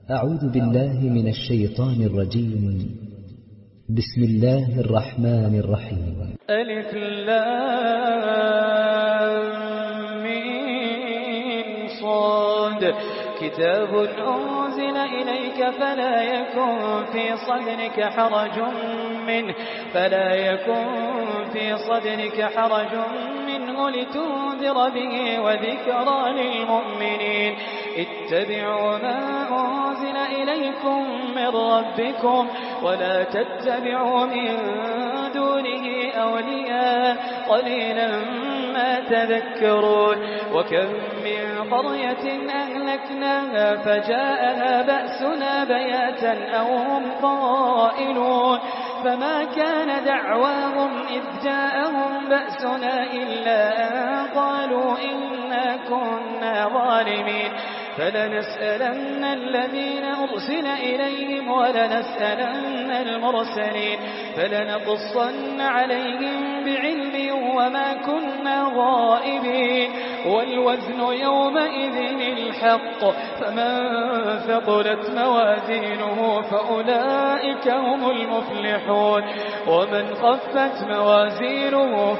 أعوذ بالله من الشيطان الرجيم. بسم الله الرحمن الرحيم. ألف لام ميم صاد. كتاب أنزل إليك فلا يكن في صدرك حرج منه لتنذر به وذكرى للمؤمنين. اتبعوا ما أنزل إليكم من ربكم ولا تتبعوا من دونه أولياء قليلا ما تذكرون. وكم من قرية أهلكناها فجاءها بأسنا بياتا أو هم قائلون فما كان دعواهم إذ جاءهم بأسنا إلا أن قالوا إنا كنا ظالمين. فلنسألن الذين أرسل إليهم ولنسألن المرسلين فلنقصن عليهم بعلم وما كنا غائبين. والوزن يومئذ الحق فمن ثقلت موازينه فأولئك هم المفلحون ومن خفت موازينه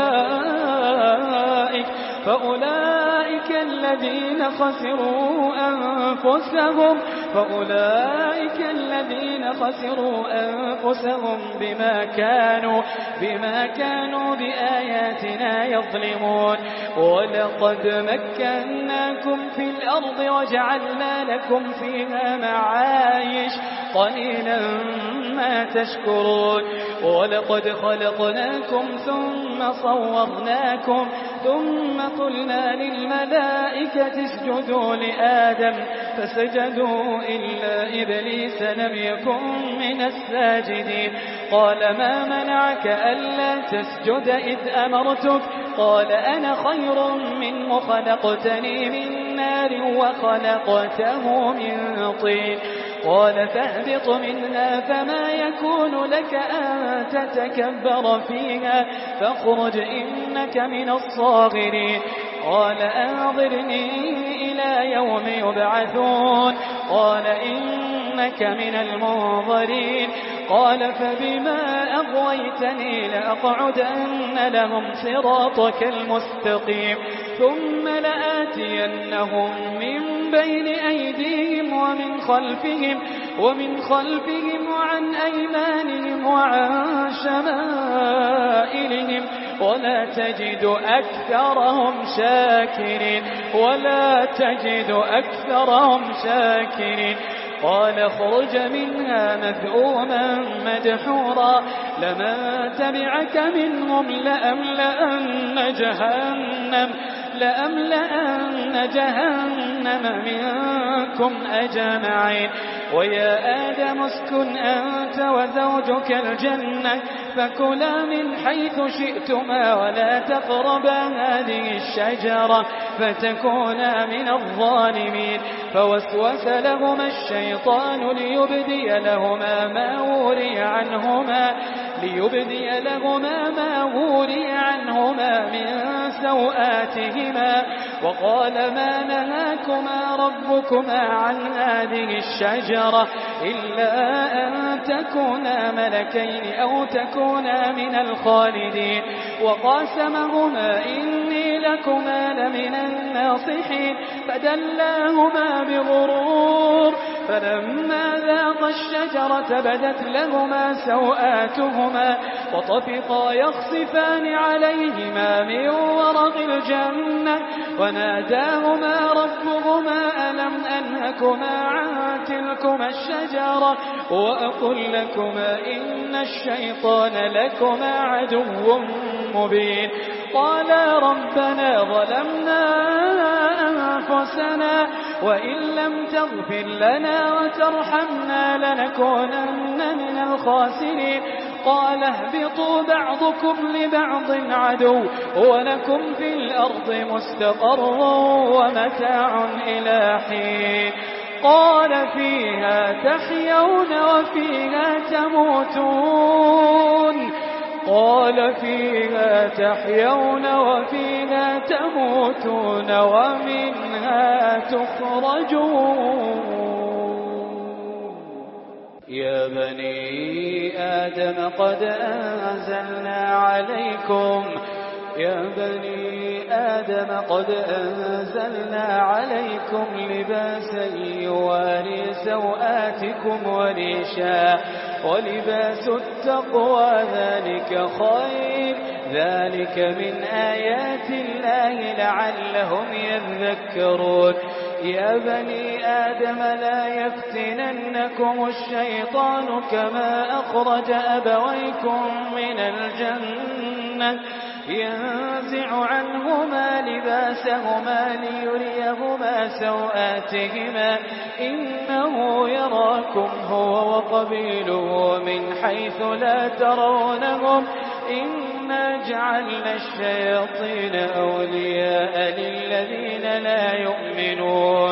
فأولئك الذين خسروا أنفسهم بما كانوا بآياتنا يظلمون. ولقد مكناكم في الأرض وجعلنا لكم فيها معايش قليلا ما تشكرون. ولقد خلقناكم ثم صورناكم ثم قلنا للملائكة اسجدوا لآدم فسجدوا إلا إبليس لم يكن من الساجدين. قال ما منعك ألا تسجد إذ أمرتك؟ قال أنا خير منه خلقتني من نار وخلقته من طين. قال فاهبط منها فما يكون لك أن تتكبر فيها فاخرج إنك من الصاغرين. قال أنظرني إلى يوم يبعثون. قال إنك من المنظرين. قال فبما أغويتني لأقعدن لهم صراطك المستقيم ثم لآتينهم من بين أيديهم ومن خلفهم وعن أيمانهم وعن شمائلهم ولا تجد أكثرهم شاكرين. قال اخرج منها مذءوما مدحورا لمن تبعك منهم لأملأن جهنم منكم أجمعين. ويا آدم اسكن أنت وزوجك الجنة فكلا من حيث شئتما ولا تقربا هذه الشجرة فتكونا من الظالمين. فوسوس لهما الشيطان ليبدي لهما ما وري عنهما من سوآتهما وقال ما نهاكما ربكما عن هذه الشجرة إلا أن تكونا ملكين أو تكونا من الخالدين. وقاسمهما إني لكما لمن الناصحين فدلاهما بغرور فلما ذاقا الشجرة بدت لهما سوآتهما وطفقا يخصفان عليهما من ورق الجنة وناداهما ربهما ألم أنهكما عن تلكما الشجرة وأقل لكما إن الشيطان لكما عدو مبين. قالا ربنا ظلمنا أنفسنا وإن لم تغفر لنا وترحمنا لنكونن من الخاسرين. قال اهبطوا بعضكم لبعض عدو ولكم في الأرض مستقر ومتاع إلى حين. قال فيها تحيون وفيها تموتون ومنها تخرجون. يا بني آدم قد أنزلنا عليكم لباسا يواري سوآتكم وريشا ولباس التقوى ذلك خير ذلك من آيات الله لعلهم يذكرون يا بني آدم لا يفتننكم الشيطان كما أخرج أبويكم من الجنة ينزع عنهما لباسهما ليريهما سوآتهما إنه يراكم هو وقبيله من حيث لا ترونهم إنا جعلنا الشياطين أولياء للذين لا يؤمنون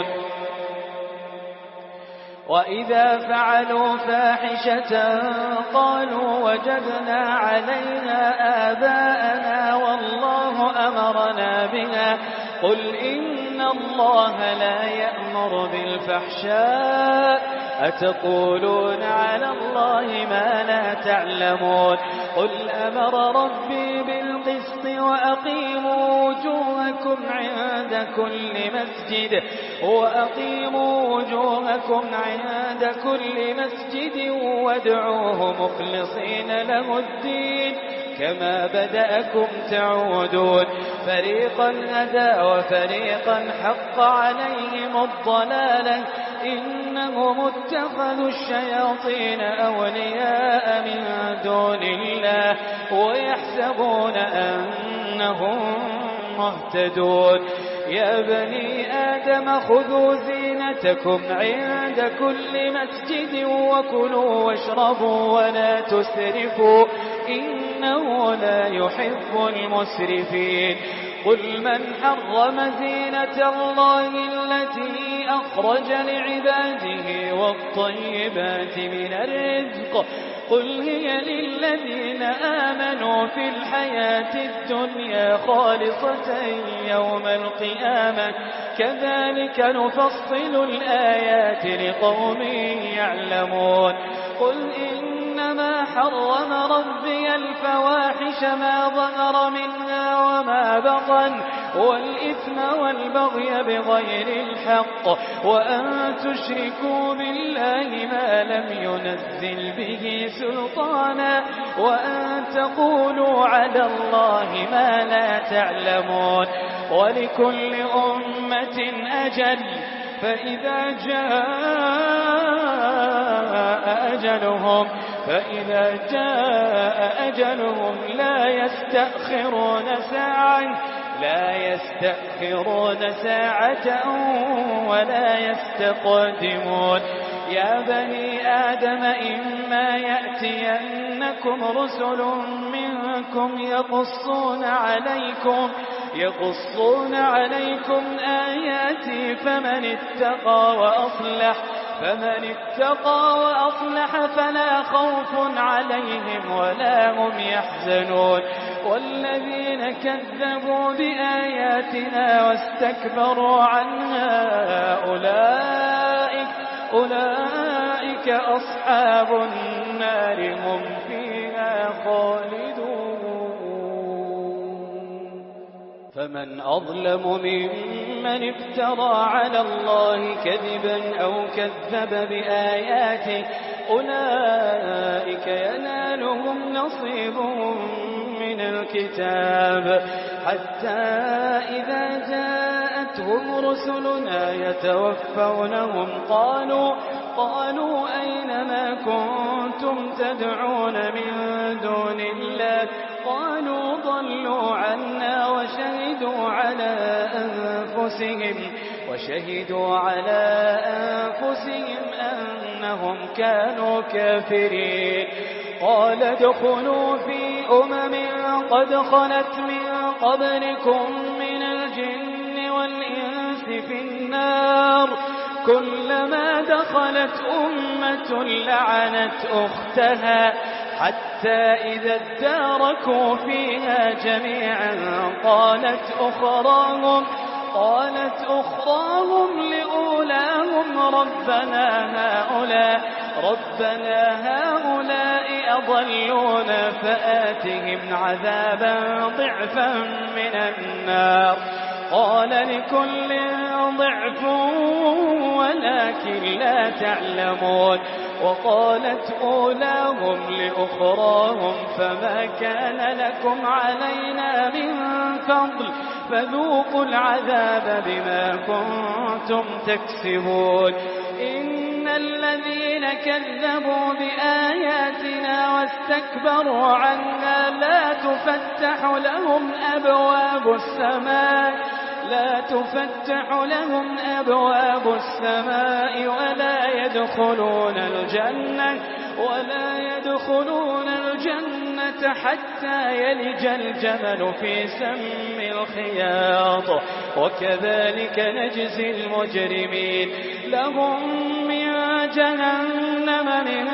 وإذا فعلوا فاحشة قالوا وجدنا عليها آباءنا والله أمرنا بها قل إن الله لا يأمر بالفحشاء أتقولون على الله ما لا تعلمون قل أمر ربي بالقسط وأقيموا وجوهكم عند كل مسجد وادعوه مخلصين له الدين كما بدأكم تعودون فريقا هدى وفريقا حق عليهم الضلالة إنهم اتخذوا الشياطين أولياء من دون الله ويحسبون أنهم مهتدون يا بني آدم خذوا زينتكم عند كل مسجد وكلوا واشربوا ولا تسرفوا إنه لا يحب المسرفين قل من حرم زينة الله التي أخرج لعباده والطيبات من الرزق قل هي للذين آمنوا في الحياة الدنيا خالصة يوم القيامة كذلك نفصل الآيات لقوم يعلمون قل إنما حرم ربي الفواحش ما ظهر منها وما بطن والإثم والبغي بغير الحق وأن تشركوا بالله ما لم ينزل به سلطانا وأن تقولوا على الله ما لا تعلمون ولكل أمة أجل فإذا جاء أجلهم لا يستأخرون ساعة ولا يستقدمون يا بني آدم إما يأتينكم رسل منكم يقصون عليكم آياتي فمن اتقى وأصلح فلا خوف عليهم ولا هم يحزنون والذين كذبوا بآياتنا واستكبروا عنها أولئك أصحاب النار هم فيها خالدون فمن أظلم ممن افترى على الله كذبا أو كذب بآياته أولئك ينالهم نصيبهم من الكتاب حتى إذا جاءتهم رسلنا يتوفونهم قالوا أين ما كنتم تدعون من دون الله قالوا ضلوا عنا وشهدوا على أنفسهم أنهم كانوا كافرين قال ادخلوا في قد خلت من قبلكم من الجن والإنس في النار كلما دخلت أمة لعنت أختها حتى إذا اداركوا فيها جميعا قالت أخراهم لأولاهم ربنا هؤلاء أضلونا فآتهم عذابا ضعفا من النار. قال لكل ضعف ولكن لا تعلمون. وقالت أولاهم لأخراهم فما كان لكم علينا من فضل فذوقوا العذاب بما كنتم تكسبون. إن الذين كذبوا بآياتنا واستكبروا عنها لا تفتح لهم أبواب السماء ولا يدخلون الجنة حتى يلج الجمل في سم الخياط وكذلك نجزي المجرمين. لهم من جهنم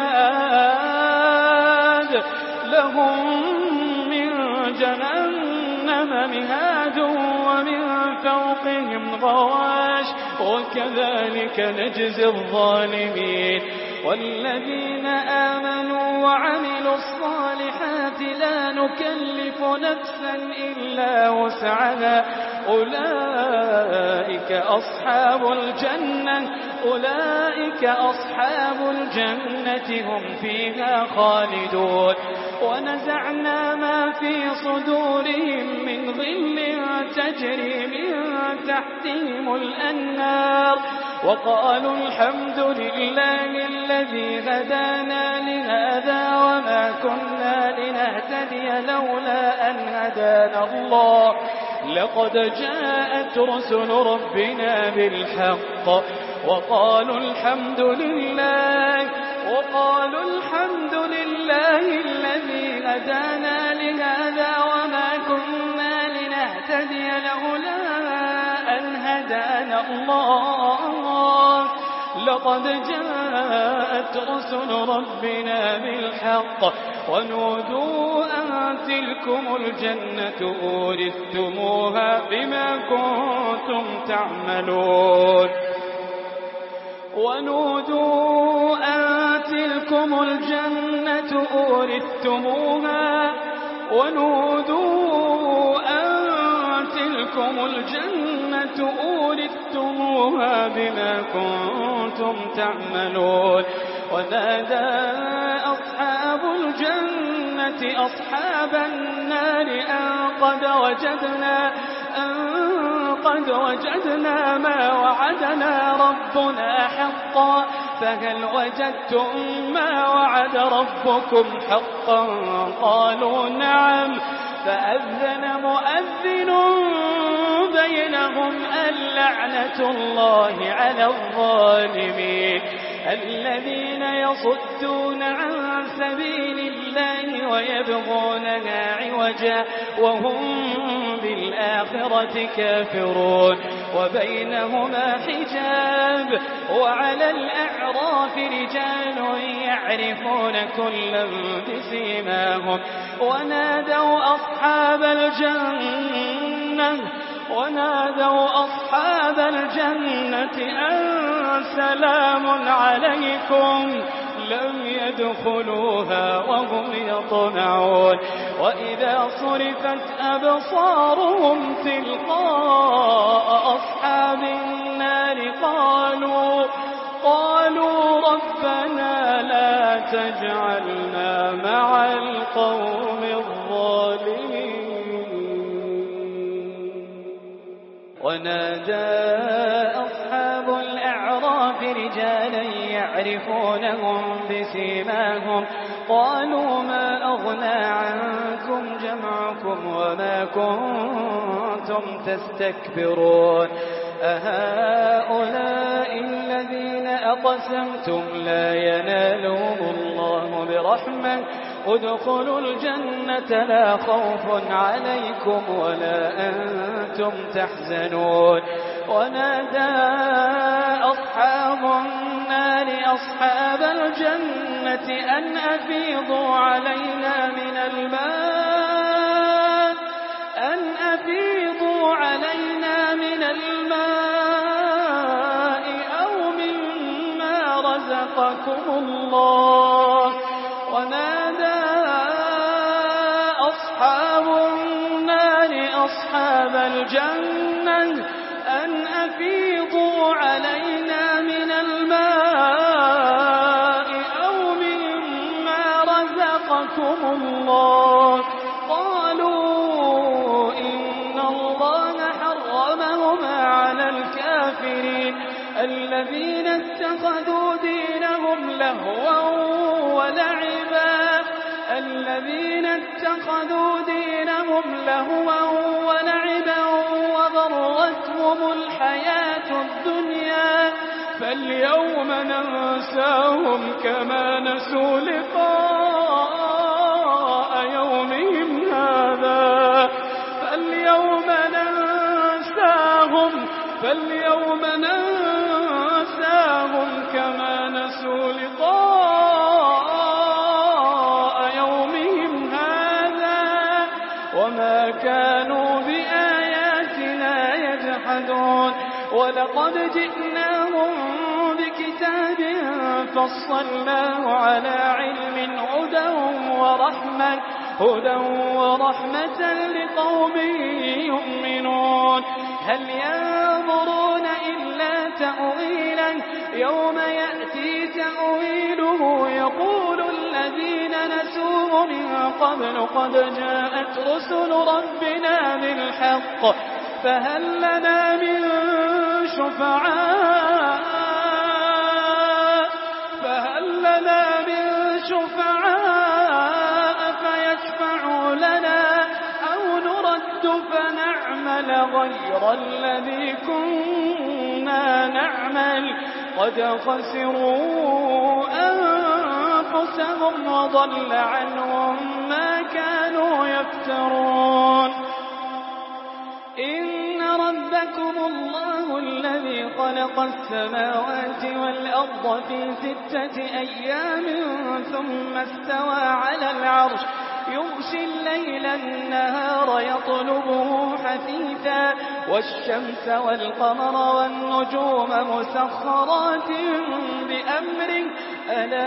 مهاد ومن فوقهم غواش وكذلك نجزي الظالمين. والذين آمنوا وعملوا الصالحات لا نكلف نفسا إلا وسعها أولئك أصحاب الجنة هم فيها خالدون. ونزعنا ما في صدورهم من غل تجري من تحتهم الأنهار وقالوا الحمد لله الذي هدانا لهذا وما كنا لنهتدي لولا أن هدانا الله لقد جاءت رسل ربنا بالحق وقالوا الحمد لله الذي هدانا لهذا وما كنا لنهتدي لولا أن هدانا الله لقد جاءت رسل ربنا بالحق ونودوا أن تلكم الجنة أورثتموها بما كنتم تعملون. ونادى أصحاب الجنة أصحاب النار أن قد وجدنا ما وعدنا ربنا حقا فهل وجدتم ما وعد ربكم حقا قالوا نعم فأذن مؤذن بينهم اللعنة الله على الظالمين الذين يصدون عن سبيل الله ويبغونها عوجا وهم بالآخرة كافرون وبينهما حجاب وعلى الأعراف رجال يعرفون كلا بسيماهم ونادوا أصحاب الجنة أن سلام عليكم لم يدخلوها وهم يطمعون وإذا صرفت أبصارهم تلقاء أصحاب النار قالوا ربنا لا تجعلنا مع القوم الظالمين. ونادى أصحاب الأعراف رجالا يعرفونهم بسيماهم قالوا ما أغنى عنكم جمعكم وما كنتم تستكبرون أهؤلاء الذين أقسمتم لا ينالهم الله برحمة ادخلوا الجنة لا خوف عليكم ولا أنتم تحزنون. ونادى أصحاب النار أصحاب الجنة أن أفيضوا علينا من الماء رزقكم الله. ونادى أصحاب النار أصحاب الجنة أن أفيضوا علينا من الماء أو مما رزقكم الله. قالوا إن الله حرمهما على الكافرين الذين اتخذوا دينهم لهوا ولعبا وغرتهم الحياة الدنيا فاليوم ننساهم كما نسوا لقاء يومهم هذا فاليوم ننساهم كما نسوا لقاء يومهم هذا وما كانوا بآياتنا يجحدون. ولقد جئناهم بكتاب فصلناه على علم هدى ورحمة لقوم يؤمنون. هل ينظرون إلا تأويله يوم يأتي تأويله يقول الذين نسوه من قبل قد جاءت رسل ربنا بالحق فهل لنا من شفعاء فيشفعوا لنا أو نرد فنعمل غير الذي كنا نعمل قد خسروا أنفسهم وضل عنهم ما كانوا يفترون. إن ربكم الله الذي خلق السماوات والأرض في 6 أيام ثم استوى على العرش يغشي الليل النهار يطلبه حثيثا والشمس والقمر والنجوم مسخرات بأمره ألا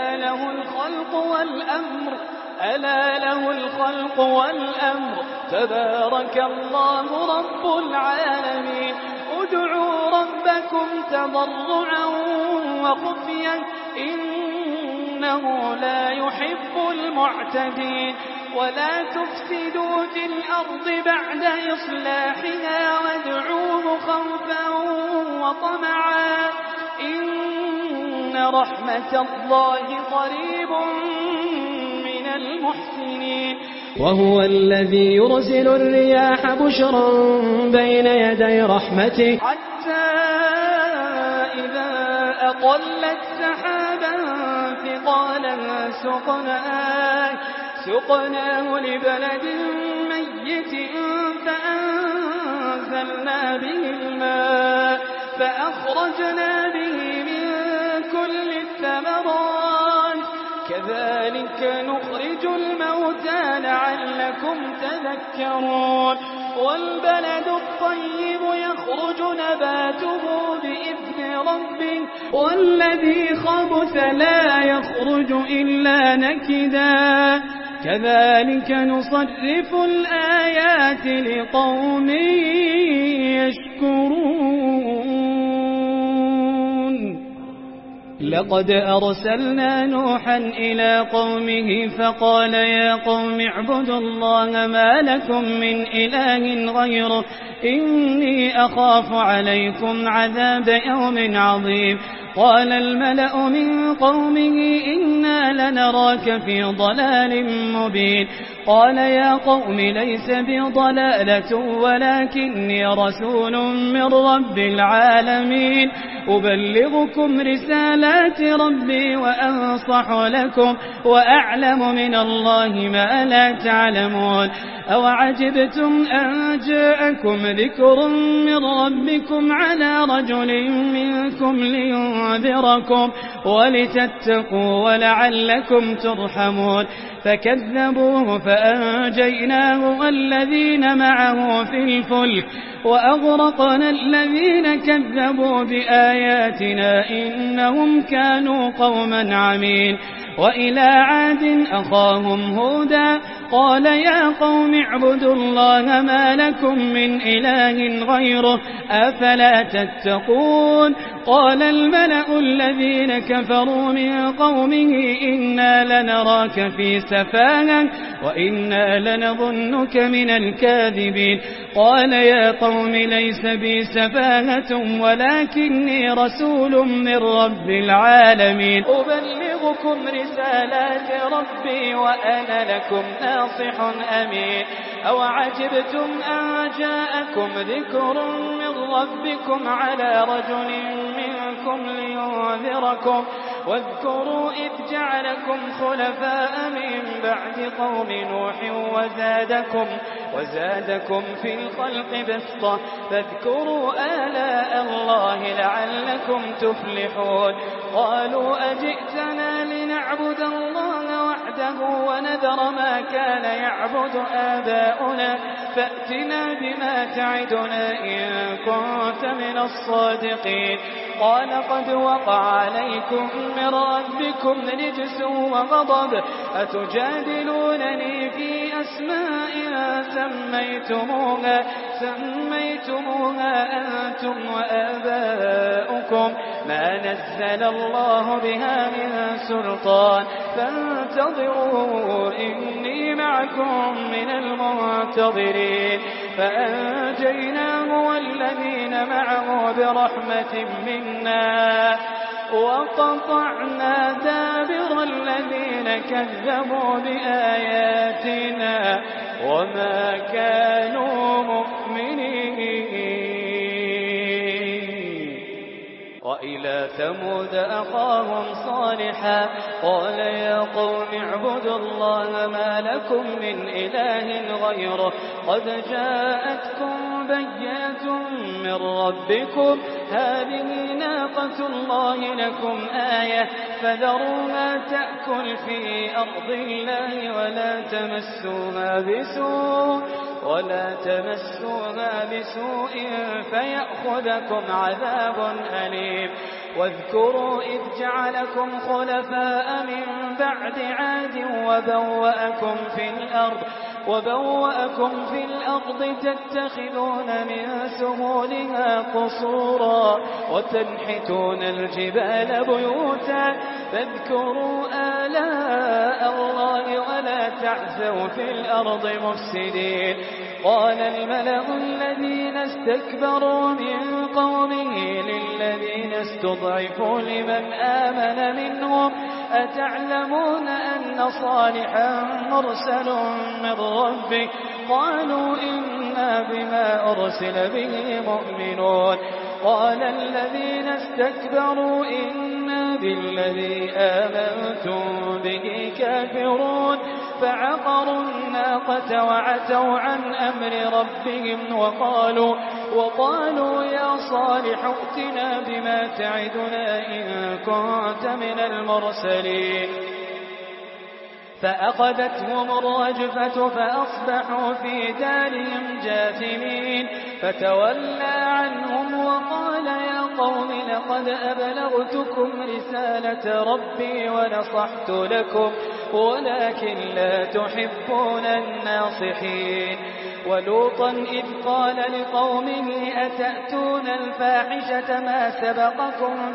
له الخلق والأمر تبارك الله رب العالمين. ادعوا ربكم تضرعا وخفيا إنه لا يحب المعتدين. ولا تفسدوا في الأرض بعد إصلاحها وادعوه خوفا وطمعا إن رحمة الله قريب من المحسنين. وهو الذي يرسل الرياح بشرا بين يدي رحمته حتى إذا أقلت سحابا ثقالا سقناه لبلد ميت فأنزلنا به الماء فأخرجنا به من كل الثمرات كذلك نخرج الموتى لعلكم تذكرون. والبلد الطيب يخرج نباته بإذن ربه والذي خبث لا يخرج إلا نكدا كذلك نصرف الآيات لقوم يشكرون. لقد أرسلنا نوحا إلى قومه فقال يا قوم اعبدوا الله ما لكم من إله غيره إني أخاف عليكم عذاب يوم عظيم. قال الملأ من قومه إنا لنراك في ضلال مبين. قال يا قوم ليس بي ضلالة ولكني رسول من رب العالمين أبلغكم رسالات ربي وأنصح لكم وأعلم من الله ما لا تعلمون. أوعجبتم أن جاءكم ذكر من ربكم على رجل منكم لينذركم لينذركم ولتتقوا ولعلكم ترحمون فكذبوه فأنجيناه والذين معه في الفلك وأغرقنا الذين كذبوا بآياتنا إنهم كانوا قوما عمين وإلى عاد أخاهم هودا قال يا قوم اعبدوا الله ما لكم من إله غيره أفلا تتقون قال الملأ الذين كفروا من قومه إنا لنراك في سفاهة وإنا لنظنك من الكاذبين قال يا قوم ليس بي سفاهة ولكني رسول من رب العالمين أبلغكم رسالات ربي وأنا لكم ناصح أمين أو عجبتم أن جاءكم ذكر من ربكم على رجل منكم لينذركم واذكروا إذ جعلكم خلفاء من بعد قوم نوح وزادكم في الخلق بسطة فاذكروا آلاء الله لعلكم تفلحون قالوا أجئتنا لنعبد الله وحده ونذر ما كان يعبد آباؤنا فأتنا بما تعدنا إن كنت من الصادقين قال قد وقع عليكم من ربكم رجس وغضب أتجادلونني في أسماء سميتموها أنتم وآباؤكم ما نزل الله بها من سلطان فانتظروا إني معكم من المنتظرين فأنجيناه والذين معه برحمة منا وقطعنا دابر الذين كذبوا بآياتنا وما كانوا مؤمنين وإلى ثمود أخاهم صالحا قال يا قوم اعبدوا الله ما لكم من إله غيره قد جاءتكم بينة من ربكم هذه ناقة الله لكم آية فذروها تأكل في أرض الله ولا تمسوها بسوء فيأخذكم عذاب أليم واذكروا إذ جعلكم خلفاء من بعد عاد وبوأكم في الأرض تتخذون من سهولها قصورا وتنحتون الجبال بيوتا فاذكروا آلاء الله ولا تعثوا في الأرض مفسدين قال الملأ الذين استكبروا من قومه للذين استضعفوا لمن آمن منهم أتعلمون أن صالحا مرسل من ربك قالوا إنا بما أرسل به مؤمنون قال الذين استكبروا إنا بالذي آمنتم به كافرون فعقروا الناقة وعتوا عن أمر ربهم وقالوا يا صالح ائتنا بما تعدنا إن كنت من المرسلين فأخذتهم الرجفة فأصبحوا في دارهم جاثمين فتولى عنهم وقال يا قوم لقد أبلغتكم رسالة ربي ونصحت لكم ولكن لا تحبون الناصحين ولوطا إذ قال لقومه أتأتون الفاحشة ما سبقكم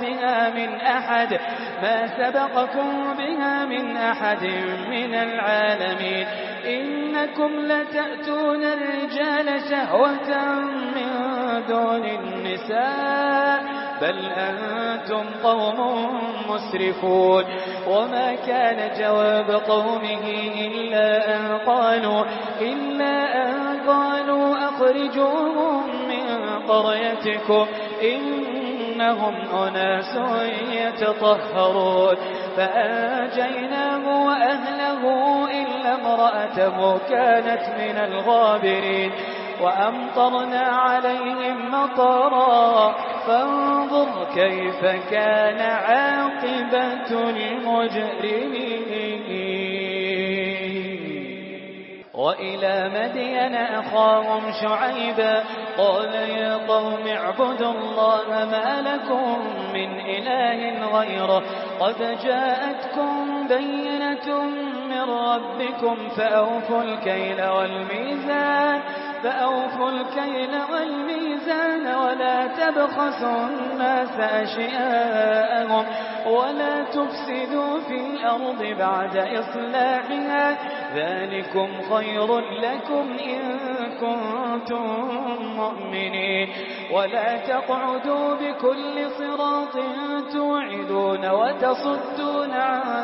بها من أحد من العالمين إنكم لتأتون الرجال شهوة من دون النساء بل أنتم قوم مسرفون وما كان جواب قومه إلا أن قالوا أخرجوهم من قريتكم إنهم أناس يتطهرون فأنجيناه وأهله إلا امرأته كانت من الغابرين وأمطرنا عليهم مطرا فانظر كيف كان عاقبة المجرمين. وإلى مدين أخاهم شعيبا قال يا قوم اعبدوا الله ما لكم من إله غيره قد جاءتكم بينة من ربكم فأوفوا الكيل والميزان ولا تبخسوا الناس أشياءهم ولا تفسدوا في الأرض بعد إصلاحها ذلكم خير لكم إن كنتم مؤمنين. ولا تقعدوا بكل صراط توعدون وتصدون عن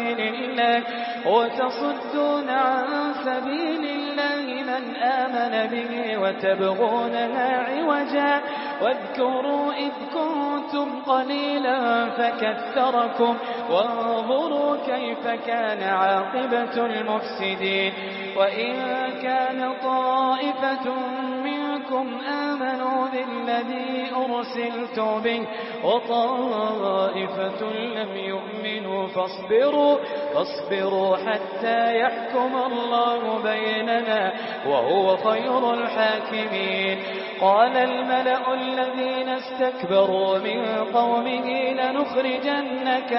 سبيل الله من آمن به وتبغونها عوجا واذكروا إذ كنتم قليلا فكثركم وانظروا كيف كان عاقبة المفسدين. وإن كان طائفة منكم آمنوا بالذي أرسلت به وطائفة لم يؤمنوا فاصبروا حتى يحكم الله بيننا وهو خير الحاكمين. قال الملأ الذين استكبروا من قومه لنخرجنك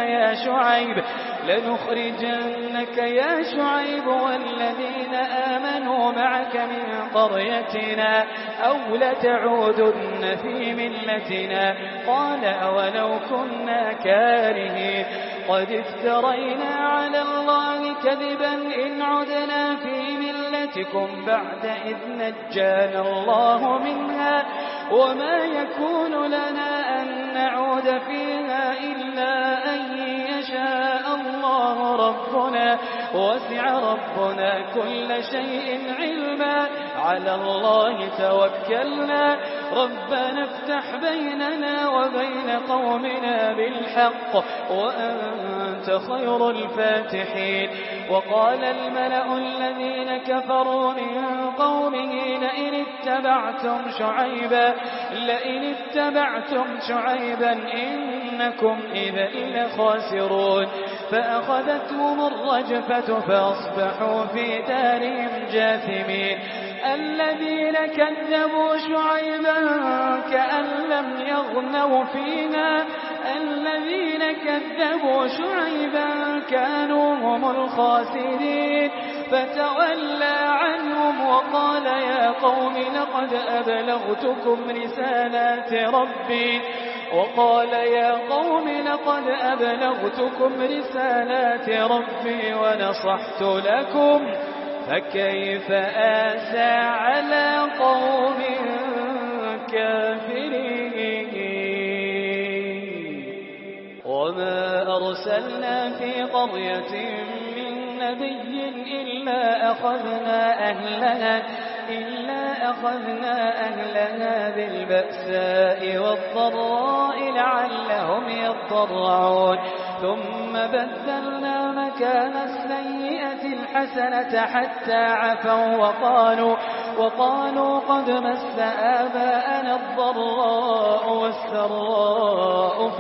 يا شعيب والذين آمنوا معك من قريتنا أو لتعودن في ملتنا قال أولو كنا كارهين قد افترينا على الله كذبا إن عدنا في ملتكم بعد إذ نجانا الله منها وما يكون لنا أن نعود فيها إلا أن يشاء الله ربنا وسع ربنا كل شيء علما على الله توكلنا ربنا افتح بيننا وبين قومنا بالحق وأنت خير الفاتحين. وقال الملأ الذين كفروا من قومه لئن اتبعتم شعيبا إنكم إذا لخاسرون. فأخذتهم الرجفة فأصبحوا في دارهم جاثمين. الذين كذبوا شعيبا كأن لم يغنوا فيها الذين كذبوا شعيبا كانوا هم الخاسرين. فتولى عنهم وقال يا قوم لقد أبلغتكم رسالات ربي ونصحت لكم فكيف آسى على قوم كافرين. وما أرسلنا في قرية من نبي إلا أخذنا أهلها بالبأساء والضراء لعلهم يضرعون ثم بدلنا مكان السيئة الحسنة حتى عفوا وقالوا قد مس آباءنا الضراء والسراء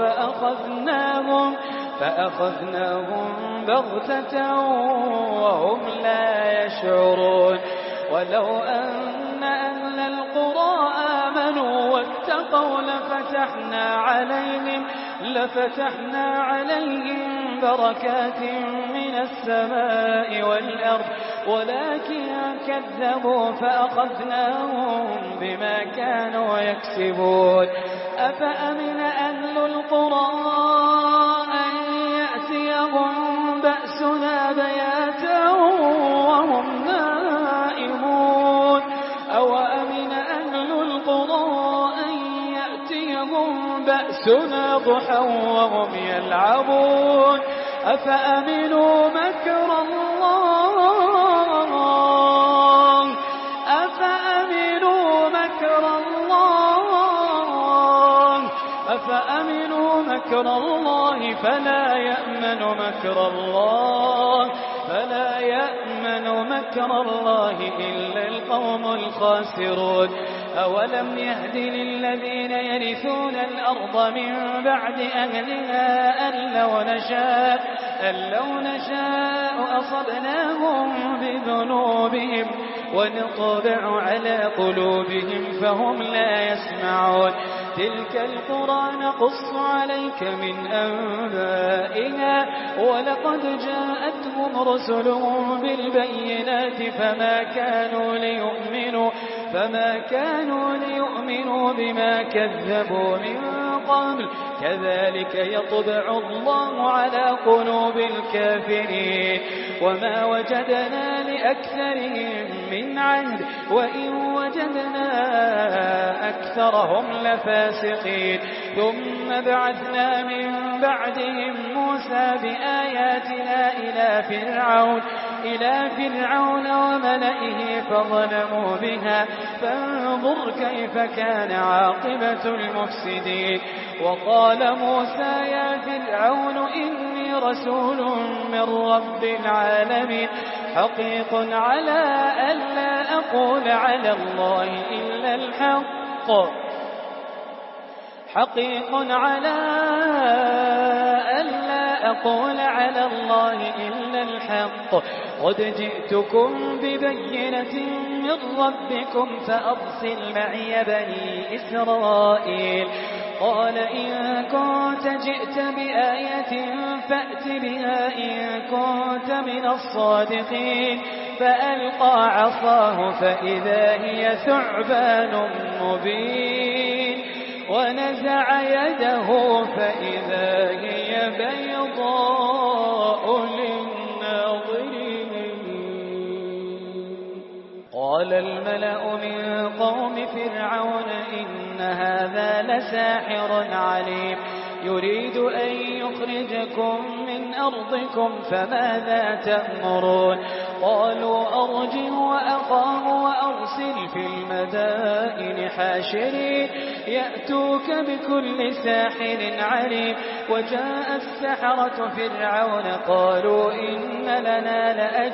فأخذناهم بغتة وهم لا يشعرون. ولو أن أهل القرى آمنوا واتقوا لفتحنا عليهم بركات من السماء والأرض ولكن كذبوا فأخذناهم بما كانوا يكسبون. أفأمن أهل القرى أن يأتيهم بأسنا بياتا وهم نائمون أو أمن أهل القرى أن يأتيهم بأسنا ضحى وهم يلعبون. أفأمنوا مكر الله فلا يأمن مكر الله إلا القوم الخاسرون. أولم يهد للذين يرثون الأرض من بعد أهلها أن لو نشاء أصبناهم بذنوبهم ونطبع على قلوبهم فهم لا يسمعون تلك القرى نقص عليك من أنبائها ولقد جاءتهم رسلهم بالبينات فما كانوا ليؤمنوا بما كذبوا من قبل كذلك يطبع الله على قلوب الكافرين وما وجدنا لأكثرهم من عهد وإن وجدنا أكثرهم لفاسقين ثم بعثنا من بعدهم موسى بآياتنا إلى فرعون وملئه فظلموا بها فانظر كيف كان عاقبة المفسدين وقال موسى يا فرعون إني رسول من رب العالمين حقيق على ألا أقول على الله إلا الحق قد جئتكم ببينة من ربكم فأرسل معي بني إسرائيل قال إن كنت جئت بآية فأت بها إن كنت من الصادقين فألقى عصاه فإذا هي ثعبان مبين ونزع يده فإذا هي بيضاء للناظرين قال الملأ من قوم فرعون إن هذا لساحر عليم يريد أن يخرجكم من أرضكم فماذا تأمرون قالوا أرجه وأخاه وأرسل في المدائن حاشرين يأتوك بكل ساحر عليم وجاء السحرة فرعون قالوا إن لنا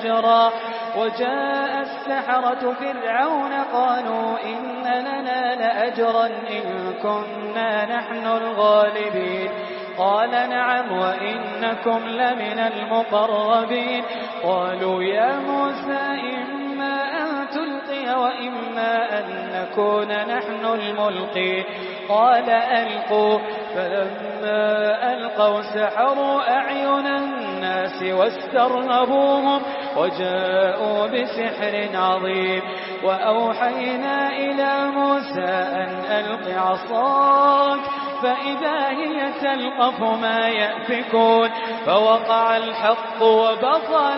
لأجرا إن كنا نحن الغالبين قال نعم وإنكم لمن المقربين قالوا يا موسى إما أن تلقي وإما أن نكون نحن الملقين قال ألقوا فلما ألقوا سحروا أعين الناس واسترهبوهم وجاءوا بسحر عظيم وأوحينا إلى موسى أن ألق عصاك فإذا هي تلقف ما يأفكون فوقع الحق وبطل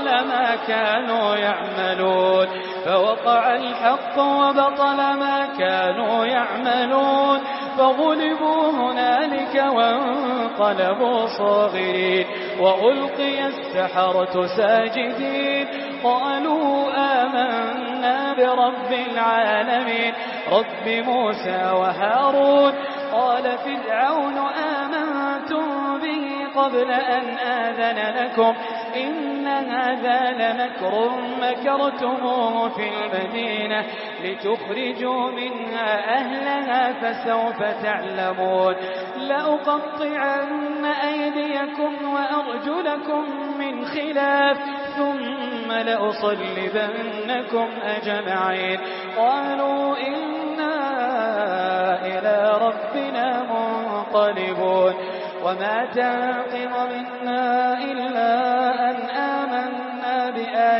ما كانوا يعملون فغلبوا هنالك وانقلبوا صاغرين وألقي السحرة ساجدين قالوا آمنا برب العالمين رب موسى وهارون قال فرعون آمنتم به قبل أن آذن لكم إن هذا لمكر مكرتموه في المدينة لتخرجوا منها أهلها فسوف تعلمون لأقطعن أيديكم وأرجلكم من خلاف ثم لأصلبنكم أجمعين قالوا إنا إلى ربنا منقلبون وما تنقم منا إلا أن آمنا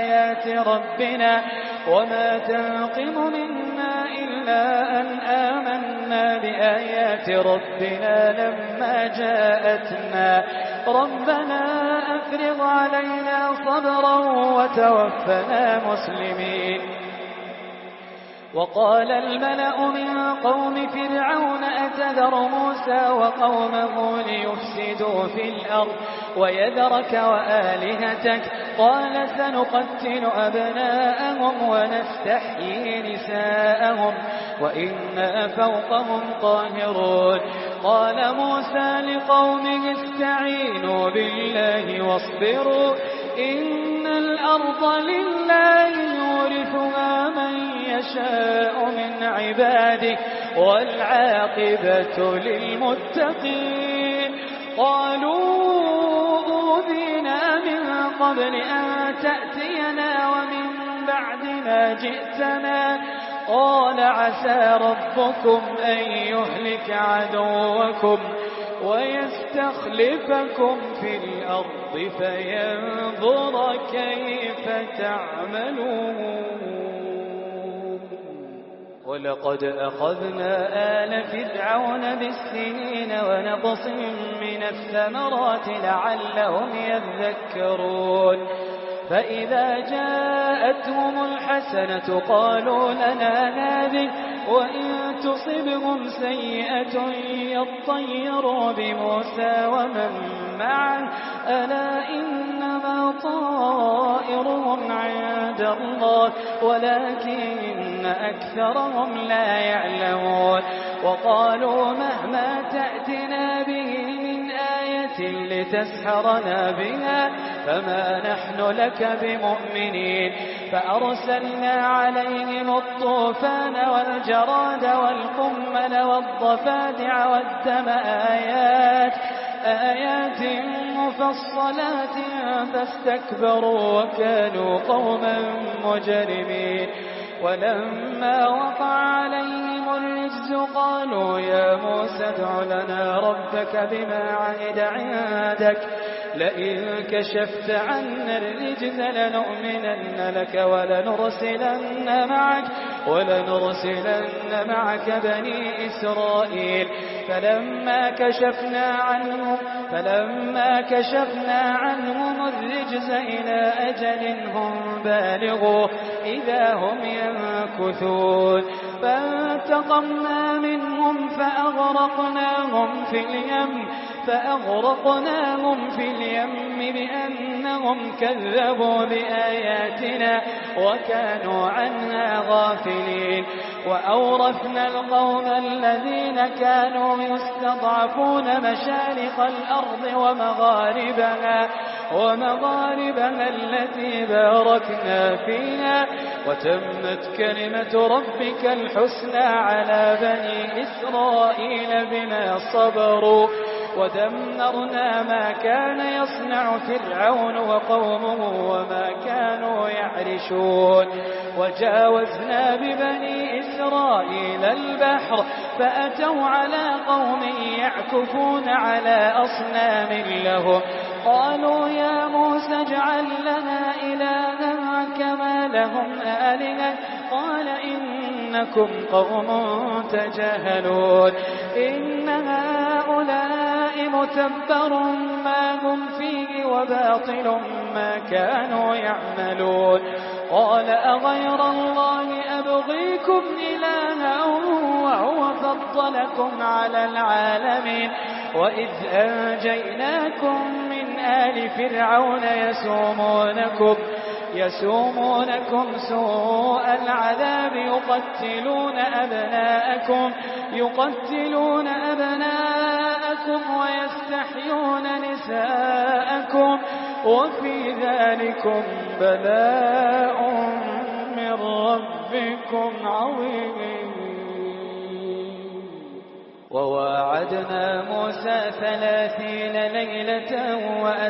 بآيات ربنا لما جاءتنا ربنا أفرغ علينا صبرا وتوفنا مسلمين وقال الملأ من قوم فرعون أتذر موسى وقومه ليفسدوا في الأرض ويذرك وآلهتك قال سنقتل أبناءهم ونستحيي نساءهم وإنا فوقهم قاهرون قال موسى لقومه استعينوا بالله واصبروا إن الأرض لله يورثها من يشاء من عباده والعاقبة للمتقين. قالوا أوذينا من قبل أن تأتينا ومن بعد ما جئتنا قال عسى ربكم أن يهلك عدوكم ويستخلفكم في الأرض فينظر كيف تعملون. ولقد أخذنا آل فرعون بالسنين ونقص من الثمرات لعلهم يذكرون. فإذا جاءتهم الحسنة قالوا لنا هذه وإن تصبهم سيئة يطيروا بموسى ومن معه ألا إنما طائرهم عند الله ولكن أكثرهم لا يعلمون. وقالوا مهما تأتنا به من آية لتسحرنا بها فما نحن لك بمؤمنين. فأرسلنا عليهم الطوفان والجراد والقمل والضفادع والدم آيات مفصلات فاستكبروا وكانوا قوما مجرمين. ولما وقع عليهم الرجز قالوا يا موسى ادع لنا ربك بما عهد عندك لئن كشفت عنا الرجز لنؤمنن لك ولنرسلن معك بني إسرائيل. فلما كشفنا عنهم الرجز إلى أجل هم بالغوه إذا هم ينكثون. فانتقمنا منهم فأغرقناهم في اليم بأنهم كذبوا بآياتنا وكانوا عنها غافلين. وأورثنا القوم الذين كانوا يستضعفون مشارق الأرض ومغاربها التي باركنا فيها وتمت كلمة ربك الحسنى على بني إسرائيل بما صبروا ودمرنا ما كان يصنع فرعون وقومه وما كانوا يعرشون. وجاوزنا ببني إسرائيل البحر فأتوا على قوم يعكفون على أصنام لهم قالوا يا موسى اجعل لنا إلها كما لهم آلهة قال إنكم قوم تجهلون. إن هؤلاء متبر ما هم فيه وباطل ما كانوا يعملون. قال أغير الله أبغيكم إلها وهو فضلكم على العالمين وإذ أنجيناكم من آل فرعون يسومونكم سوء العذاب يقتلون أبناءكم ويستحيون نساءكم وفي ذلكم بلاء من ربكم عظيم. وواعدنا موسى 30 ليلة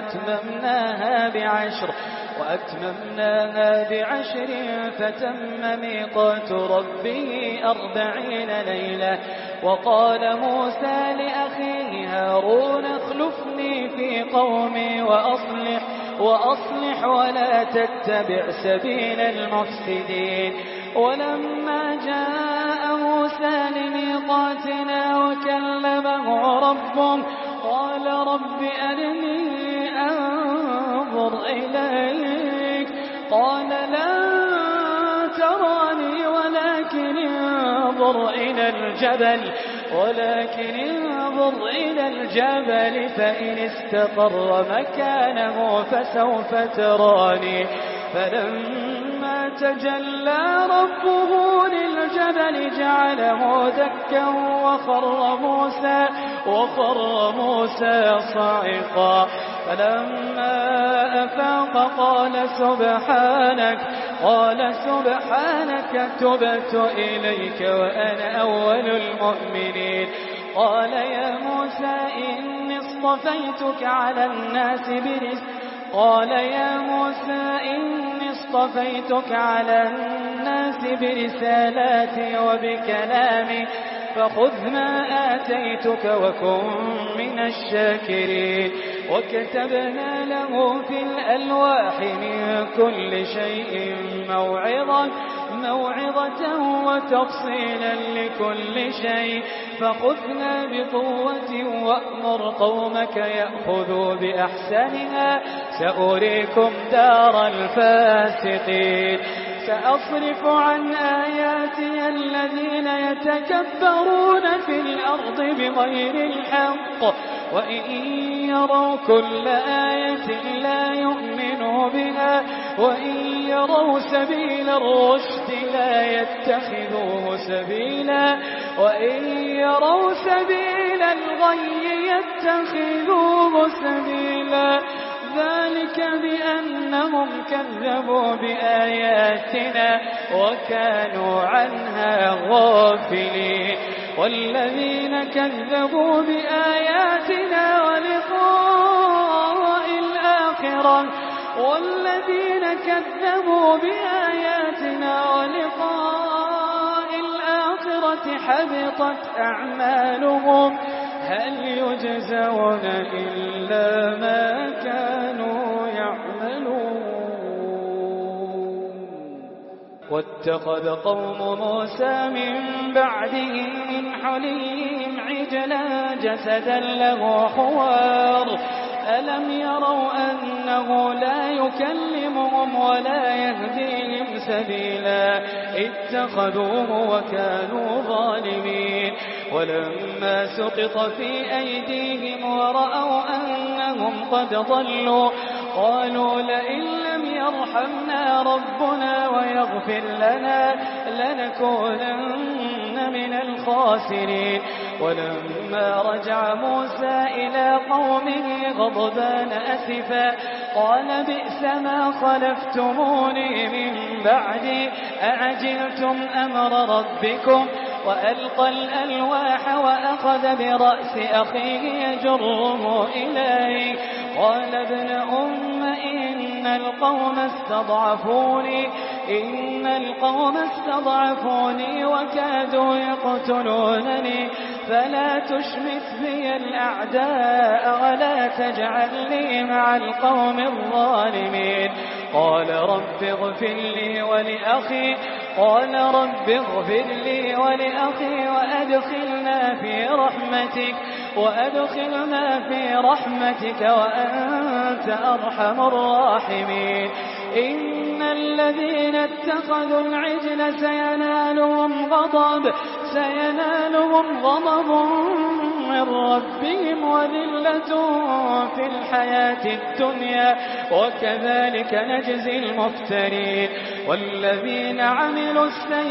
وأتممناها بعشر فتم ميقات ربه 40 ليلة. وقال موسى لأخيه هارون اخلفني في قومي وأصلح ولا تتبع سبيل المفسدين. ولما جاء موسى لميقاتنا وكلمه ربه قال رب أرني أنظر إليك قال لن تراني ولكن انظر إلى الجبل فإن استقر مكانه فسوف تراني. فلما تجلى ربه للجبل جعله دكا وخر موسى صاعقا. فلما أفاق قال قال سبحانك تبت إليك وأنا أول المؤمنين قال يا موسى إني اصطفيتك على الناس برسالاتي وبكلامي فخذ ما آتيتك وكن من الشاكرين وكتبنا له في الألواح من كل شيء موعظة وتفصيلا لكل شيء فخذنا بقوة وأمر قومك يأخذوا بأحسنها سأريكم دار الفاسقين سأصرف عن آياتي الذين يتكبرون في الأرض بغير الحق وإن يروا كل آية لا يؤمنوا بها وإن يروا سبيل الرشد لا يتخذوه سبيلا وإن يروا سبيل الغي يتخذوه سبيلا ذلك بأنهم كذبوا بآياتنا وكانوا عنها غافلين والذين كذبوا بآياتنا ولقاء الآخرة حبطت أعمالهم هل يجزون إلا ما كانوا يعملون واتخذ قوم موسى من بعده من حليهم عجلا جسدا له خوار ألم يروا أنه لا يكلمهم ولا يهديهم سبيلا اتخذوه وكانوا ظالمين ولما سقط في أيديهم ورأوا أنهم قد ضلوا قالوا لئن لم يرحمنا ربنا ويغفر لنا لنكونن من الخاسرين ولما رجع موسى إلى قومه غضبان أسفا قال بئس ما خلفتموني من بعدي أعجلتم أمر ربكم وألقى الألواح وأخذ برأس أخيه يجره إليه قال ابن أم إن القوم استضعفوني وكادوا يقتلونني فلا تشمت بي الأعداء ولا تجعلني مع القوم الظالمين قال رب اغفر لي ولأخي وأدخلنا في رحمتك وأنت أرحم الراحمين إن الذين اتخذوا العجل سينالهم غضب من ربهم وذلة في الحياة الدنيا وكذلك نجزي المفترين والذين عملوا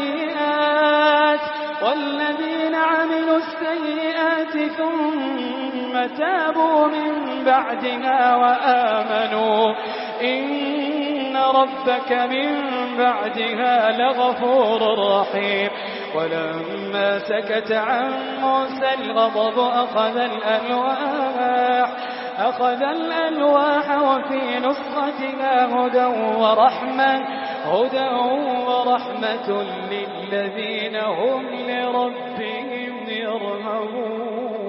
السيئات ثم تابوا من بعدها وآمنوا إن ربك من بعدها لغفور رحيم ولما سكت عن موسى الغضب أخذ الألواح وفي نسختها هدى ورحمة للذين هم لربهم يرهبون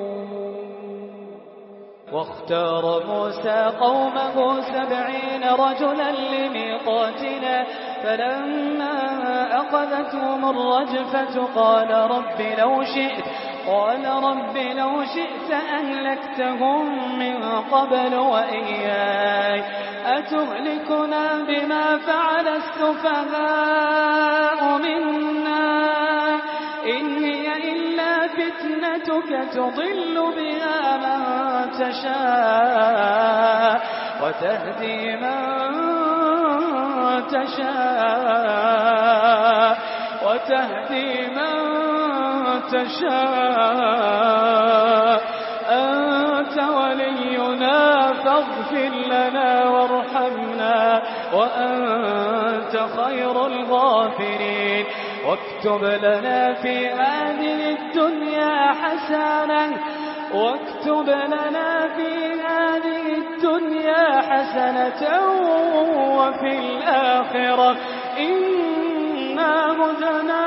واختار موسى قومه 70 رجلا لميقاتنا فلما أخذتهم الرجفة قال رب لو شئت أهلكتهم من قبل وإياي أتهلكنا بما فعل السفهاء منا إن هي إلا فتنتك تضل بها من تشاء وتهدي من تشاء أنت ولينا فاغفر لنا وارحمنا وارحمنا وأنت خير الغافرين. واكتب لنا في هذه الدنيا حسنة وفي الآخرة إنا هدنا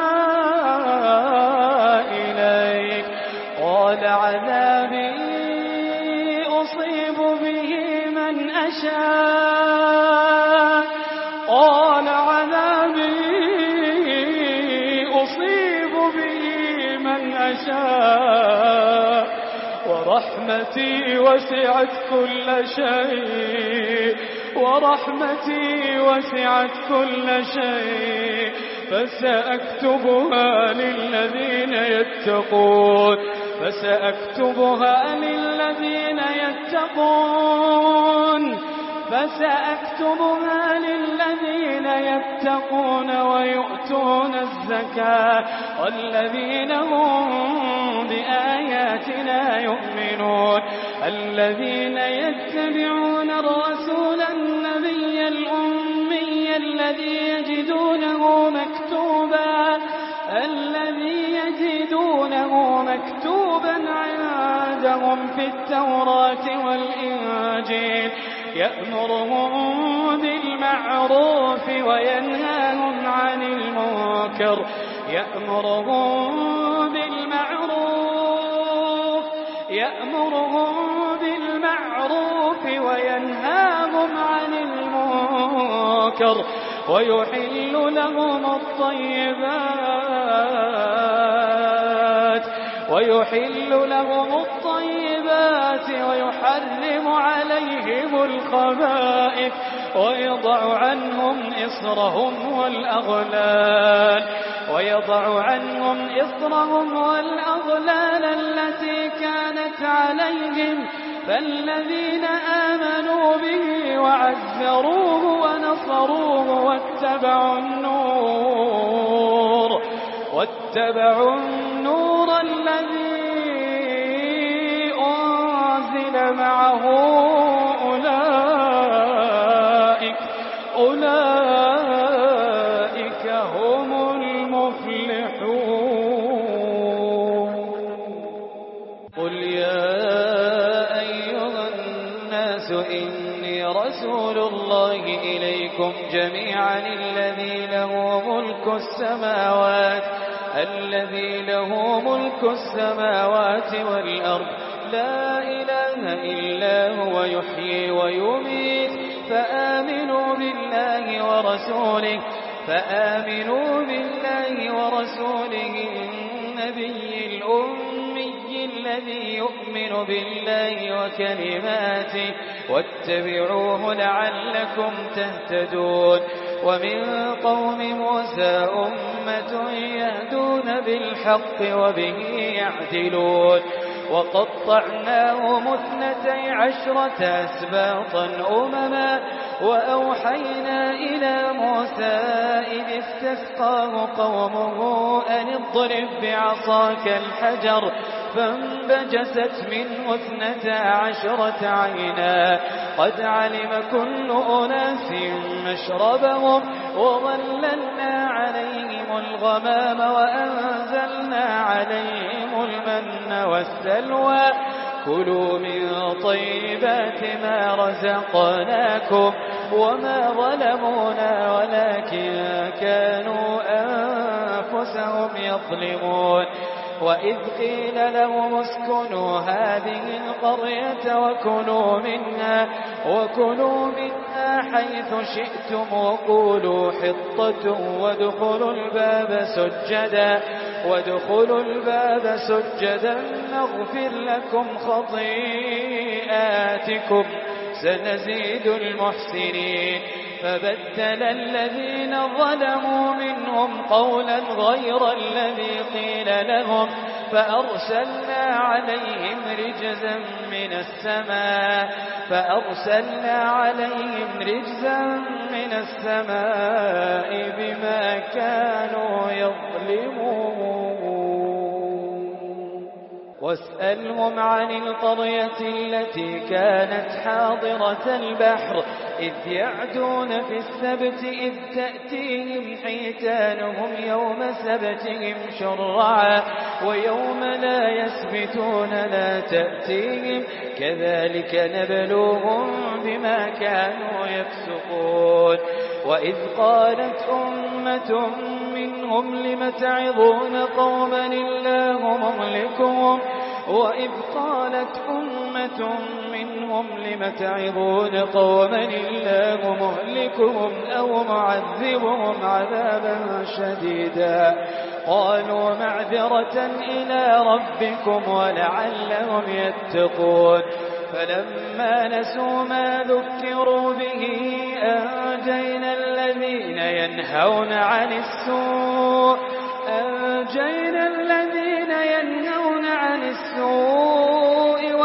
إليك. قال عذابي أصيب به من أشاء ورحمتي وسعت كل شيء فسأكتبها للذين يتقون ويؤتون الزكاة والذين هم بآياتنا يؤمنون. الذين يتبعون الرسول النبي الأمي الذي يجدونه مكتوبا عندهم في التوراة والإنجيل يأمرهم بالمعروف وينهاهم عن المنكر ويحل لهم الطيبات ويحرم عليهم الخبائث ويضع عنهم إصرهم والأغلال التي كانت عليهم. فالذين آمنوا به وعزروه ونصروه واتبعوا النور الذي أنزل معه أولئك هم المفلحون. قل يا أيها الناس إني رسول الله إليكم جميعا الذي له ملك السماوات والأرض لا إله إلا هو يحيي ويميت. فآمنوا بالله ورسوله النبي الأمي الذي يؤمن بالله وكلماته واتبعوه لعلكم تهتدون. ومن قوم موسى أمة يهدون بالحق وبه يعدلون. وقطعناهم 12 أسباطا أمما وأوحينا إلى موسى إذ استسقاه قومه أن اضرب بعصاك الحجر فانبجست منه 12 عينا قد علم كل أناس مشربهم وظللنا عليهم الغمام وأنزلنا عليهم المن والسلوى كلوا من طيبات ما رزقناكم وما ظلمونا ولكن كانوا أنفسهم يظلمون. وإذ قيل لهم اسكنوا هذه القرية وكلوا منها حيث شئتم وقولوا حطة وادخلوا الباب سجدا نغفر لكم خطيئاتكم سنزيد المحسنين. فبدل الذين ظلموا منهم قولا غير الذي قيل لهم فأرسلنا عليهم رجزا من السماء بما كانوا يظلمون. واسألهم عن القرية التي كانت حاضرة البحر إذ يعدون في السبت إذ تأتيهم حيتانهم يوم سبتهم شرعا ويوم لا يسبتون لا تأتيهم كذلك نبلوهم بما كانوا يفسقون وإذ قالت أمة منهم لم تعظون قوما الله مهلكهم وإذ قالت أمة منهم لم تعظون قوما الله مهلكهم أو معذبهم عذابا شديدا قالوا معذرة إلى ربكم ولعلهم يتقون فلما نسوا ما ذكروا به أنجينا الذين ينهون عن السوء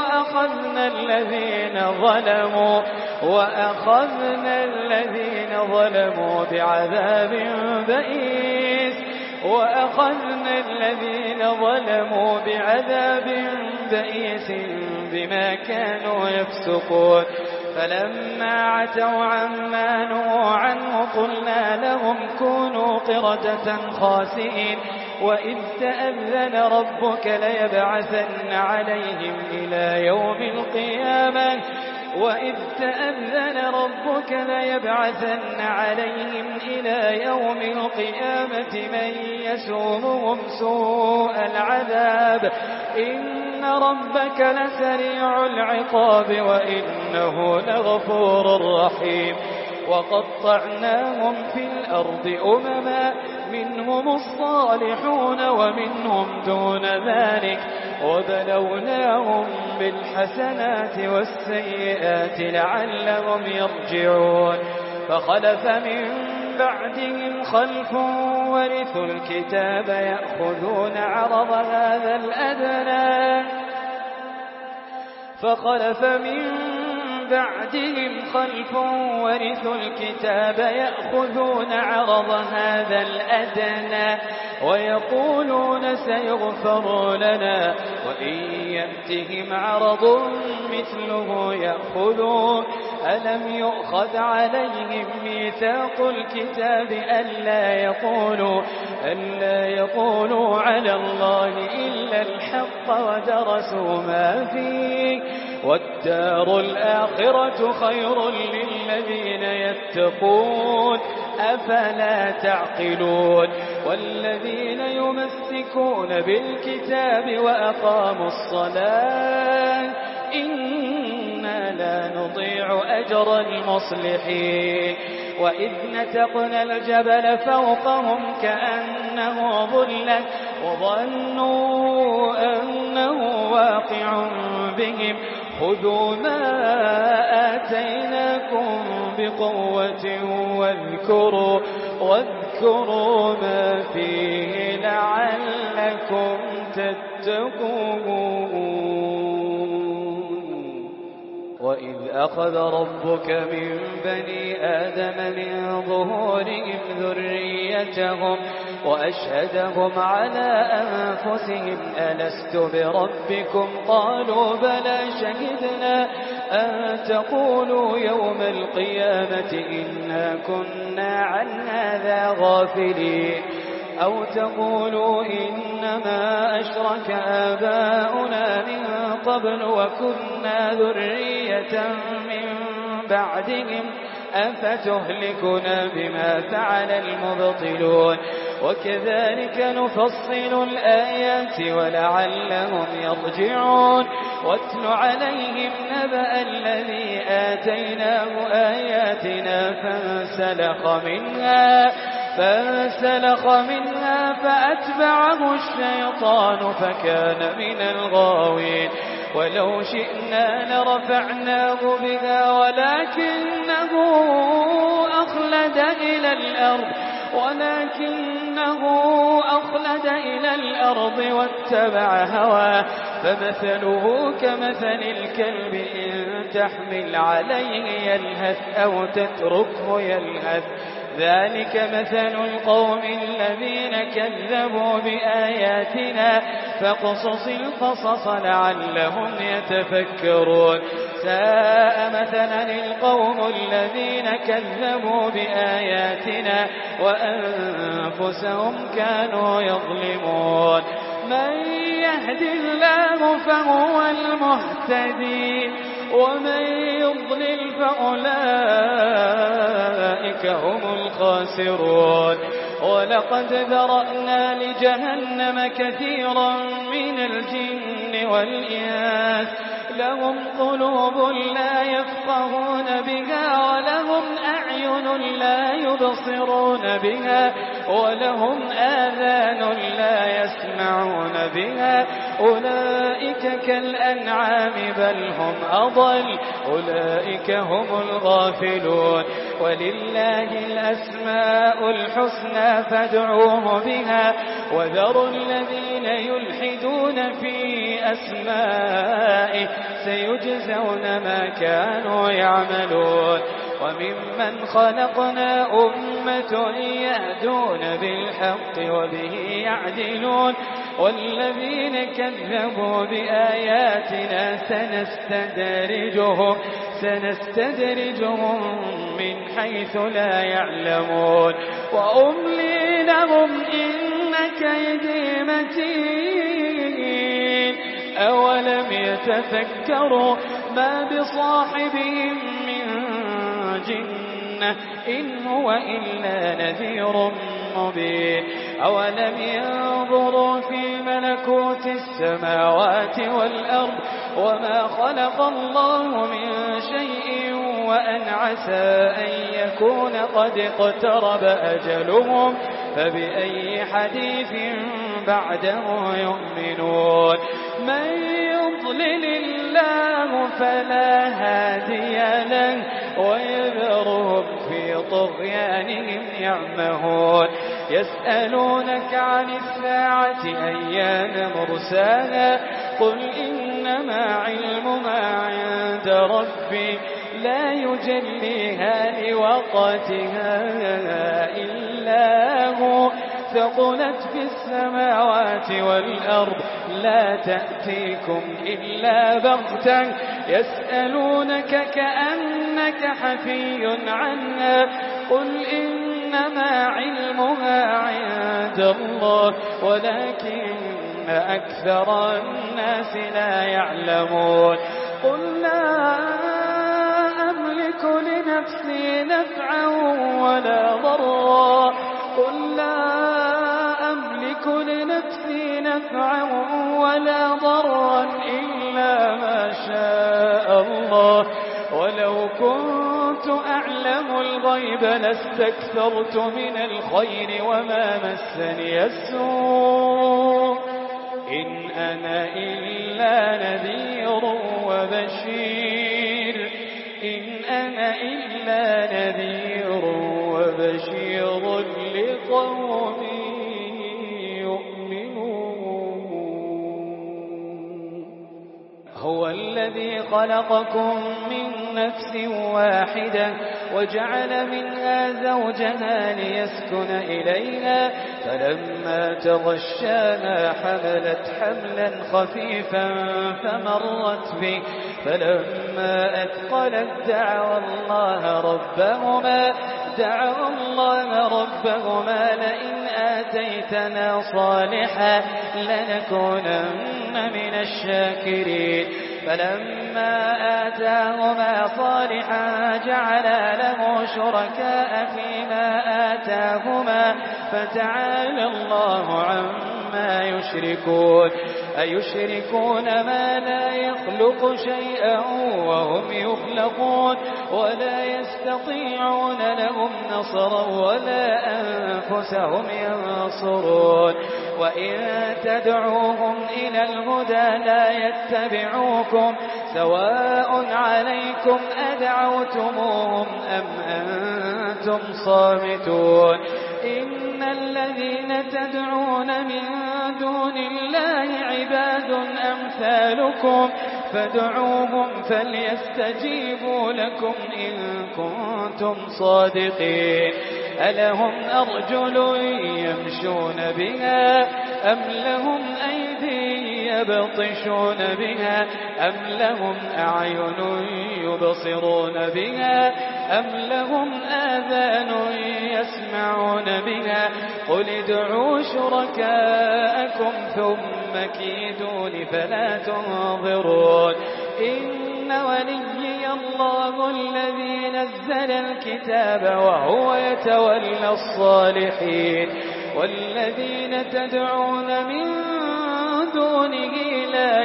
وأخذنا الذين ظلموا بعذاب بئيس بما كانوا يفسقون فلما عتوا عما نهوا عنه قلنا لهم كونوا قردة خاسئين وإذ تأذن ربك ليبعثن عليهم إلى يوم القيامة من يسومهم سوء العذاب إن ربك لسريع العقاب وإنه لغفور رحيم وقطعناهم في الأرض أمما منهم الصالحون ومنهم دون ذلك وبلوناهم بالحسنات والسيئات لعلهم يرجعون فخلف من بعدهم خلف ورثوا الكتاب يأخذون عرض هذا الأدنى ويقولون سيغفر لنا وإن يأتهم عرض مثله يأخذوه ألم يؤخذ عليهم ميثاق الكتاب ألا يقولوا على الله إلا الحق ودرسوا ما فيه والدار الآخرة خير للذين يتقون أفلا تعقلون والذين يمسكون بالكتاب وأقاموا الصلاة إنا لا نضيع أجر المصلحين وإذ نتقنا الجبل فوقهم كأنه ظلة وظنوا أنه واقع بهم خذوا ما آتيناكم بقوة واذكروا ما فيه لعلكم تتقون وإذ أخذ ربك من بني آدم من ظهورهم ذريتهم وأشهدهم على أنفسهم ألست بربكم قالوا بلى شهدنا أن تقولوا يوم القيامة إنا كنا عن هذا غافلين أو تقولوا إنما أشرك آباؤنا من قبل وكنا ذرية من بعدهم أفتهلكنا بما فعل المبطلون وكذلك نفصل الآيات ولعلهم يرجعون واتل عليهم نبأ الذي آتيناه آياتنا فانسلخ منها فأتبعه الشيطان فكان من الغاوين ولو شئنا لرفعناه بها ولكنه أخلد إلى الأرض واتبع هواه فمثله كمثل الكلب إن تحمل عليه يلهث أو تتركه يلهث ذلك مثل القوم الذين كذبوا بآياتنا فاقصص القصص لعلهم يتفكرون ساء مثلا القوم الذين كذبوا بآياتنا وأنفسهم كانوا يظلمون من يهد الله فهو المهتدي ومن يضلل فأولئك هم الخاسرون ولقد ذرأنا لجهنم كثيرا من الجن والإنس لهم قلوب لا يفقهون بها ولهم أعين لا يبصرون بها ولهم آذان لا يسمعون بها أولئك كالأنعام بل هم أضل أولئك هم الغافلون ولله الأسماء الحسنى فادعوه بها وذروا الذين يلحدون في أسمائه سيجزون ما كانوا يعملون وممن خلقنا أمة يهدون بالحق وبه يعدلون والذين كذبوا بآياتنا سنستدرجهم من حيث لا يعلمون وأملي لهم إن كيدي متين أولم يتفكروا ما بصاحبهم من جنة إن هو إلا نذير مبين أولم ينظروا في ملكوت السماوات والأرض وما خلق الله من شيء وأن عسى أن يكون قد اقترب أجلهم فبأي حديث بعده يؤمنون من يضلل الله فلا هادي له ويذرهم في طغيانهم يعمهون يسألونك عن الساعة أيان مرساها قل إنما علمها عند ربي لا يجليها لوقتها إلا هو ثقلت في السماوات والأرض لا تأتيكم إلا بغتة يسألونك كأنك حفي عنها قل إنما علمها عند الله ولكن أكثر الناس لا يعلمون قل لا أملك لنفسي نفعا ولا ضرا قل لا أملك لنفسي نفعا ولا ضرا إلا ما شاء الله ولو كنت أعلم الغيب لاستكثرت من الخير وما مسني السوء إن أنا إلا نذير وبشير إن أنا إلا نذير وبشير لقوم يؤمنون هو الذي خلقكم من نفس واحدة وجعل منها زوجها ليسكن إليها فلما تغشاها حملت حملا خفيفا فمرت به فلما أثقلت دعوا الله ربهما لئن آتيتنا صالحا لنكونن من الشاكرين فلما آتاهما صالحا جعلا له شركاء فيما آتاهما فتعالى الله عما يشركون أيشركون ما لا يخلق شيئا وهم يخلقون ولا يستطيعون لهم نصرا ولا أنفسهم ينصرون وإن تدعوهم إلى الهدى لا يتبعوكم سواء عليكم أدعوتموهم أم أنتم صامتون إن الذين تدعون من دون الله عباد أمثالكم فادعوهم فليستجيبوا لكم إن كنتم صادقين ألهم أرجل يمشون بها أم لهم أيدي يبطشون بها أم لهم أعين يبصرون بها أم لهم آذان يسمعون بها قل ادعوا شركاءكم ثم كيدون فلا تنظرون إن وليي الله الذي نزل الكتاب وهو يتولى الصالحين والذين تدعون من دونه لا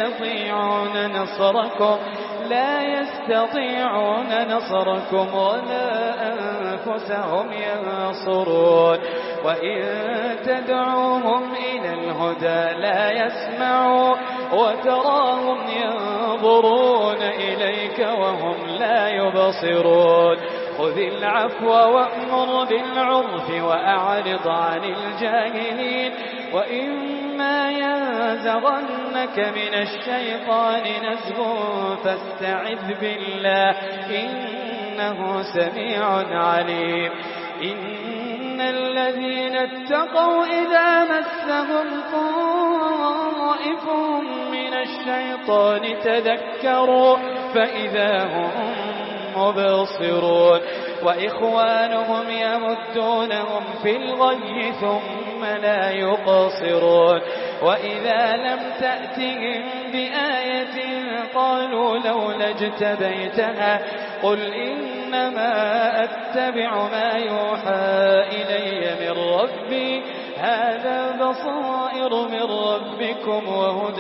يستطيعون نصركم ولا أنفسهم ينصرون وإن تدعوهم إلى الهدى لا يسمعوا وتراهم ينظرون إليك وهم لا يبصرون خذ العفو وأمر بالعرف وأعرض عن الجاهلين وإما ينزغنك من الشيطان نزغ فاستعذ بالله إنه سميع عليم إن الذين اتقوا إذا مسهم طائف من الشيطان تذكروا فإذا هم مبصرون وإخوانهم يمدونهم في الغي ثم لا يقصرون وإذا لم تأتهم بآية قالوا لولا اجتبيتها قل إنما أتبع ما يوحى إلي من ربي هذا بصائر من ربكم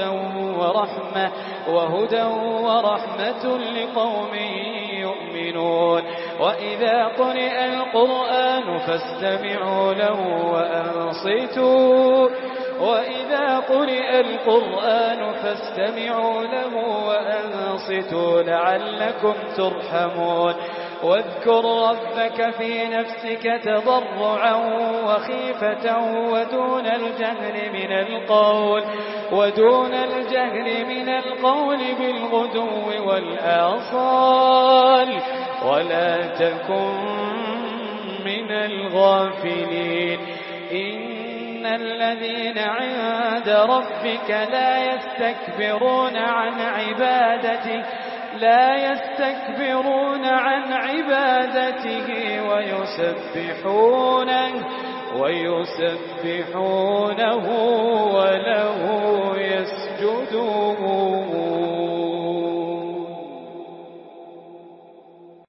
وهدى ورحمة لقوم يؤمنون وإذا قرئ القرآن فاستمعوا له وأنصتوا لعلكم ترحمون واذكر ربك في نفسك تضرعا وخيفة ودون الجهر من القول بالغدو والآصال ولا تكن من الغافلين إن الذين عند ربك لا يستكبرون عن عبادته ويسبحونه ولا